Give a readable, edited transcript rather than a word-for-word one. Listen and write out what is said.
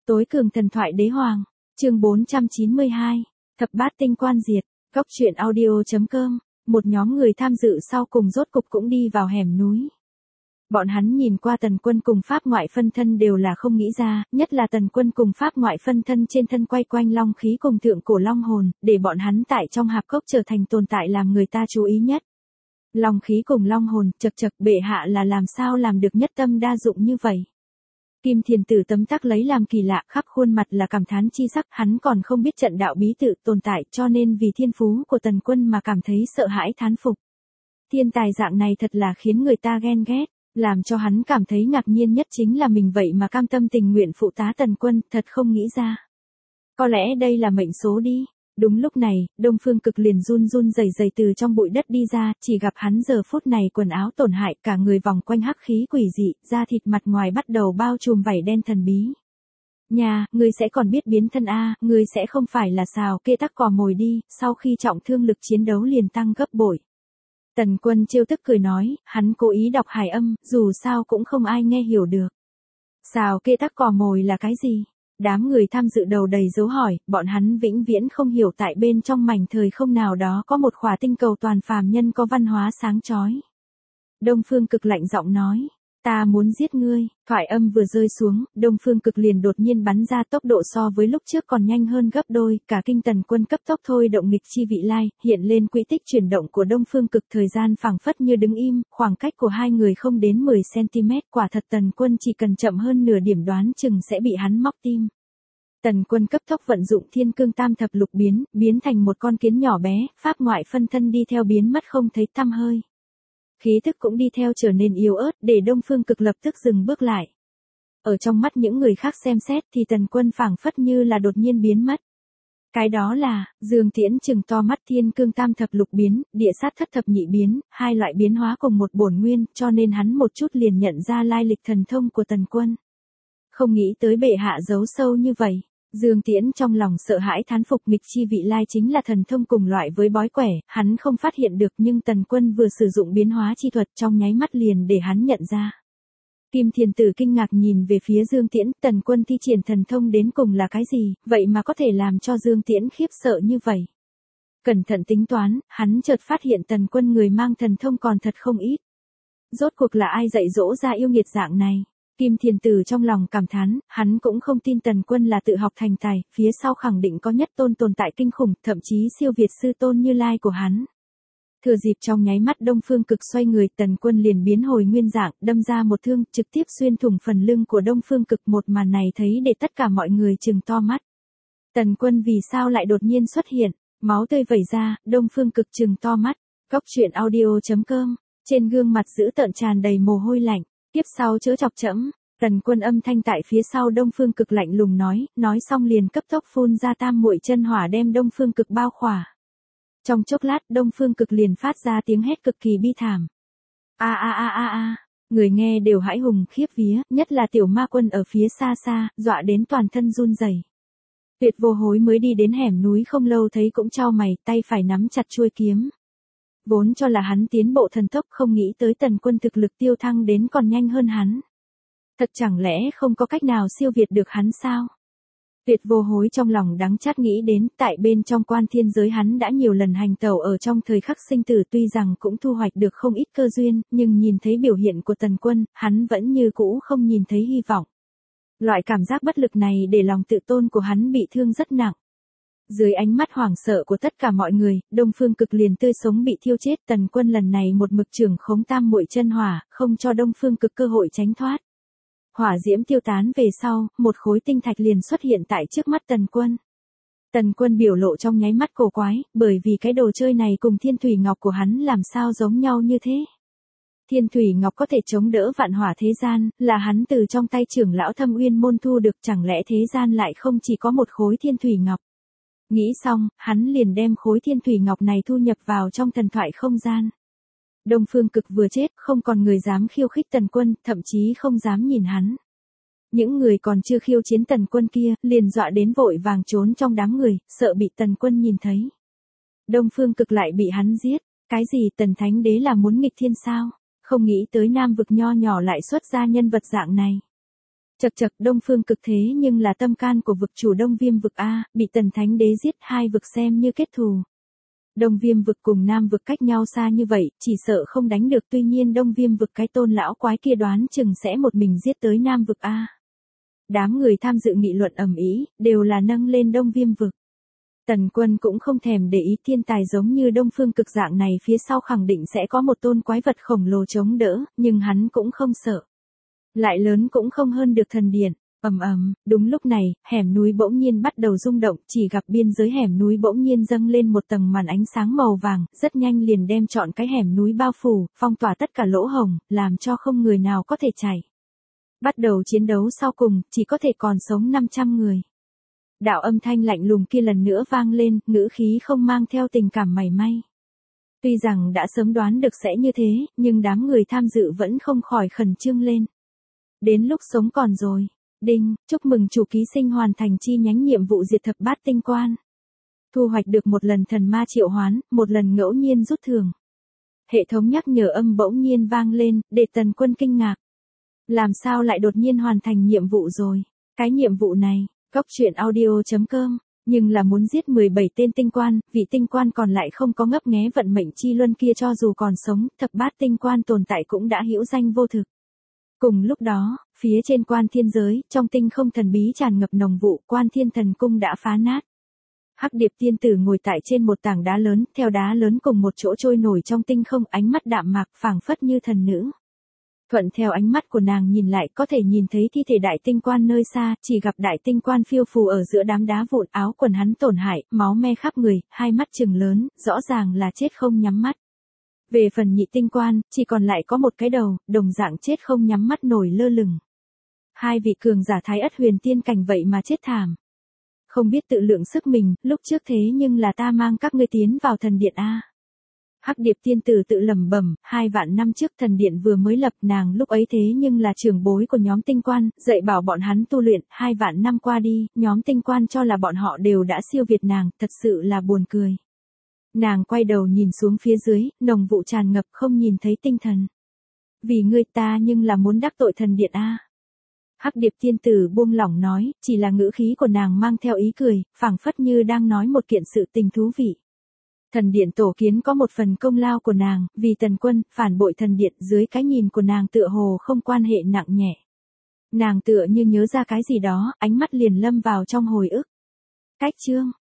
Tối cường thần thoại đế hoàng, chương 492, thập bát tinh quan diệt, góc truyện audio.com, một nhóm người tham dự sau cùng rốt cục cũng đi vào hẻm núi. Bọn hắn nhìn qua Tần Quân cùng Pháp ngoại phân thân đều là không nghĩ ra, nhất là Tần Quân cùng Pháp ngoại phân thân trên thân quay quanh long khí cùng thượng cổ long hồn, để bọn hắn tại trong hạp cốc trở thành tồn tại làm người ta chú ý nhất. Long khí cùng long hồn, chậc chậc, bệ hạ là làm sao làm được nhất tâm đa dụng như vậy. Kim Thiền Tử tấm tắc lấy làm kỳ lạ, khắp khuôn mặt là cảm thán chi sắc, hắn còn không biết trận đạo bí tự tồn tại, cho nên vì thiên phú của Tần Quân mà cảm thấy sợ hãi thán phục. Thiên tài dạng này thật là khiến người ta ghen ghét, làm cho hắn cảm thấy ngạc nhiên nhất chính là mình vậy mà cam tâm tình nguyện phụ tá Tần Quân, thật không nghĩ ra. Có lẽ đây là mệnh số đi. Đúng lúc này, Đông Phương Cực liền run run rẩy rẩy từ trong bụi đất đi ra, chỉ gặp hắn giờ phút này quần áo tổn hại, cả người vòng quanh hắc khí quỷ dị, da thịt mặt ngoài bắt đầu bao trùm vảy đen thần bí. Nhà, ngươi sẽ còn biết biến thân a, ngươi sẽ không phải là xào kê tắc cò mồi đi, sau khi trọng thương lực chiến đấu liền tăng gấp bội. Tần Quân trêu tức cười nói, hắn cố ý đọc hài âm, dù sao cũng không ai nghe hiểu được. Xào kê tắc cò mồi là cái gì? Đám người tham dự đầu đầy dấu hỏi, bọn hắn vĩnh viễn không hiểu tại bên trong mảnh thời không nào đó có một khỏa tinh cầu toàn phàm nhân có văn hóa sáng chói. Đông Phương Cực lạnh giọng nói, ta muốn giết ngươi, thoại âm vừa rơi xuống, Đông Phương Cực liền đột nhiên bắn ra, tốc độ so với lúc trước còn nhanh hơn gấp đôi, cả kinh Tần Quân cấp tốc thôi động nghịch chi vị lai, hiện lên quỹ tích chuyển động của Đông Phương Cực, thời gian phảng phất như đứng im, khoảng cách của hai người không đến 10cm, quả thật Tần Quân chỉ cần chậm hơn nửa điểm đoán chừng sẽ bị hắn móc tim. Tần Quân cấp tốc vận dụng Thiên Cương Tam Thập Lục biến thành một con kiến nhỏ bé, Pháp ngoại phân thân đi theo biến mất không thấy tăm hơi. Khí thức cũng đi theo trở nên yếu ớt, để Đông Phương Cực lập tức dừng bước lại. Ở trong mắt những người khác xem xét thì Tần Quân phảng phất như là đột nhiên biến mất. Cái đó là, Dương Tiễn trừng to mắt, Thiên Cương Tam Thập Lục biến, địa sát thất thập nhị biến, hai loại biến hóa cùng một bổn nguyên, cho nên hắn một chút liền nhận ra lai lịch thần thông của Tần Quân. Không nghĩ tới bệ hạ giấu sâu như vậy. Dương Tiễn trong lòng sợ hãi thán phục, nghịch chi vị lai chính là thần thông cùng loại với bói quẻ, hắn không phát hiện được nhưng Tần Quân vừa sử dụng biến hóa chi thuật trong nháy mắt liền để hắn nhận ra. Kim Thiền Tử kinh ngạc nhìn về phía Dương Tiễn, Tần Quân thi triển thần thông đến cùng là cái gì, vậy mà có thể làm cho Dương Tiễn khiếp sợ như vậy. Cẩn thận tính toán, hắn chợt phát hiện Tần Quân người mang thần thông còn thật không ít. Rốt cuộc là ai dạy dỗ ra yêu nghiệt dạng này? Kim Thiền Tử trong lòng cảm thán, hắn cũng không tin Tần Quân là tự học thành tài, phía sau khẳng định có nhất tôn tồn tại kinh khủng, thậm chí siêu việt sư tôn Như Lai của hắn. Thừa dịp trong nháy mắt Đông Phương Cực xoay người, Tần Quân liền biến hồi nguyên dạng, đâm ra một thương, trực tiếp xuyên thủng phần lưng của Đông Phương Cực. Một màn này thấy để tất cả mọi người trừng to mắt. Tần Quân vì sao lại đột nhiên xuất hiện, máu tươi vẩy ra, Đông Phương Cực trừng to mắt. Góc truyện audio.com, trên gương mặt dữ tợn tràn đầy mồ hôi lạnh. Tiếp sau chớ chọc chẫm, Tần Quân âm thanh tại phía sau Đông Phương Cực lạnh lùng nói xong liền cấp tốc phun ra tam muội chân hỏa đem Đông Phương Cực bao khỏa. Trong chốc lát Đông Phương Cực liền phát ra tiếng hét cực kỳ bi thảm. A, người nghe đều hãi hùng khiếp vía, nhất là Tiểu Ma Quân ở phía xa xa, dọa đến toàn thân run rẩy. Tuyệt Vô Hối mới đi đến hẻm núi không lâu thấy cũng chau mày, tay phải nắm chặt chuôi kiếm. Vốn cho là hắn tiến bộ thần tốc, không nghĩ tới Tần Quân thực lực tiêu thăng đến còn nhanh hơn hắn. Thật chẳng lẽ không có cách nào siêu việt được hắn sao? Tuyệt Vô Hối trong lòng đắng chát nghĩ đến, tại bên trong quan thiên giới hắn đã nhiều lần hành tẩu ở trong thời khắc sinh tử, tuy rằng cũng thu hoạch được không ít cơ duyên, nhưng nhìn thấy biểu hiện của Tần Quân, hắn vẫn như cũ không nhìn thấy hy vọng. Loại cảm giác bất lực này để lòng tự tôn của hắn bị thương rất nặng. Dưới ánh mắt hoảng sợ của tất cả mọi người, Đông Phương Cực liền tươi sống bị thiêu chết. Tần Quân lần này một mực trưởng khống tam muội chân hỏa, không cho Đông Phương Cực cơ hội tránh thoát. Hỏa diễm tiêu tán về sau, một khối tinh thạch liền xuất hiện tại trước mắt Tần Quân. Tần Quân biểu lộ trong nháy mắt cổ quái, bởi vì cái đồ chơi này cùng Thiên Thủy Ngọc của hắn làm sao giống nhau như thế. Thiên Thủy Ngọc có thể chống đỡ vạn hỏa thế gian, là hắn từ trong tay trưởng lão Thâm Uyên môn thu được, chẳng lẽ thế gian lại không chỉ có một khối Thiên Thủy Ngọc. Nghĩ xong, hắn liền đem khối Thiên Thủy Ngọc này thu nhập vào trong thần thoại không gian. Đông Phương Cực vừa chết, không còn người dám khiêu khích Tần Quân, thậm chí không dám nhìn hắn. Những người còn chưa khiêu chiến Tần Quân kia, liền dọa đến vội vàng trốn trong đám người, sợ bị Tần Quân nhìn thấy. Đông Phương Cực lại bị hắn giết, cái gì Tần Thánh Đế là muốn nghịch thiên sao? Không nghĩ tới Nam vực nho nhỏ lại xuất ra nhân vật dạng này. Chậc chậc, Đông Phương Cực thế nhưng là tâm can của vực chủ Đông Viêm vực a, bị Tần Thánh Đế giết, hai vực xem như kết thù. Đông Viêm vực cùng Nam vực cách nhau xa như vậy, chỉ sợ không đánh được, tuy nhiên Đông Viêm vực cái tôn lão quái kia đoán chừng sẽ một mình giết tới Nam vực a. Đám người tham dự nghị luận ầm ĩ, đều là nâng lên Đông Viêm vực. Tần Quân cũng không thèm để ý, thiên tài giống như Đông Phương Cực dạng này phía sau khẳng định sẽ có một tôn quái vật khổng lồ chống đỡ, nhưng hắn cũng không sợ. Lại lớn cũng không hơn được thần điện. Ầm ầm, đúng lúc này, hẻm núi bỗng nhiên bắt đầu rung động, chỉ gặp biên giới hẻm núi bỗng nhiên dâng lên một tầng màn ánh sáng màu vàng, rất nhanh liền đem trọn cái hẻm núi bao phủ, phong tỏa tất cả lỗ hổng, làm cho không người nào có thể chạy. Bắt đầu chiến đấu sau cùng, chỉ có thể còn sống 500 người. Đạo âm thanh lạnh lùng kia lần nữa vang lên, ngữ khí không mang theo tình cảm mảy may. Tuy rằng đã sớm đoán được sẽ như thế, nhưng đám người tham dự vẫn không khỏi khẩn trương lên. Đến lúc sống còn rồi. Đinh, chúc mừng chủ ký sinh hoàn thành chi nhánh nhiệm vụ diệt thập bát tinh quan. Thu hoạch được một lần thần ma triệu hoán, một lần ngẫu nhiên rút thưởng. Hệ thống nhắc nhở âm bỗng nhiên vang lên, để Tần Quân kinh ngạc. Làm sao lại đột nhiên hoàn thành nhiệm vụ rồi? Cái nhiệm vụ này, coctruyện.audio.com, nhưng là muốn giết 17 tên tinh quan, vị tinh quan còn lại không có ngấp nghé vận mệnh chi luân kia, cho dù còn sống, thập bát tinh quan tồn tại cũng đã hữu danh vô thực. Cùng lúc đó, phía trên Quan Thiên giới, trong tinh không thần bí tràn ngập nồng vụ, Quan Thiên thần cung đã phá nát. Hắc Điệp tiên tử ngồi tại trên một tảng đá lớn, theo đá lớn cùng một chỗ trôi nổi trong tinh không, ánh mắt đạm mạc phảng phất như thần nữ. Thuận theo ánh mắt của nàng nhìn lại, có thể nhìn thấy thi thể đại tinh quan nơi xa, chỉ gặp đại tinh quan phiêu phù ở giữa đám đá vụn, áo quần hắn tổn hại, máu me khắp người, hai mắt trừng lớn, rõ ràng là chết không nhắm mắt. Về phần nhị tinh quan, chỉ còn lại có một cái đầu, đồng dạng chết không nhắm mắt nổi lơ lửng. Hai vị cường giả Thái Ất Huyền Tiên cảnh vậy mà chết thảm. Không biết tự lượng sức mình, lúc trước thế nhưng là ta mang các ngươi tiến vào thần điện a. Hắc Điệp tiên tử tự lẩm bẩm, 2 vạn năm trước thần điện vừa mới lập, nàng lúc ấy thế nhưng là trưởng bối của nhóm tinh quan, dạy bảo bọn hắn tu luyện, 2 vạn năm qua đi, nhóm tinh quan cho là bọn họ đều đã siêu việt nàng, thật sự là buồn cười. Nàng quay đầu nhìn xuống phía dưới, nồng vụ tràn ngập, không nhìn thấy tinh thần. Vì ngươi ta nhưng là muốn đắc tội thần điện a. Hắc Điệp tiên tử buông lỏng nói, chỉ là ngữ khí của nàng mang theo ý cười, phảng phất như đang nói một kiện sự tình thú vị. Thần điện tổ kiến có một phần công lao của nàng, vì Tần Quân, phản bội thần điện, dưới cái nhìn của nàng tựa hồ không quan hệ nặng nhẹ. Nàng tựa như nhớ ra cái gì đó, ánh mắt liền lâm vào trong hồi ức. Cách chương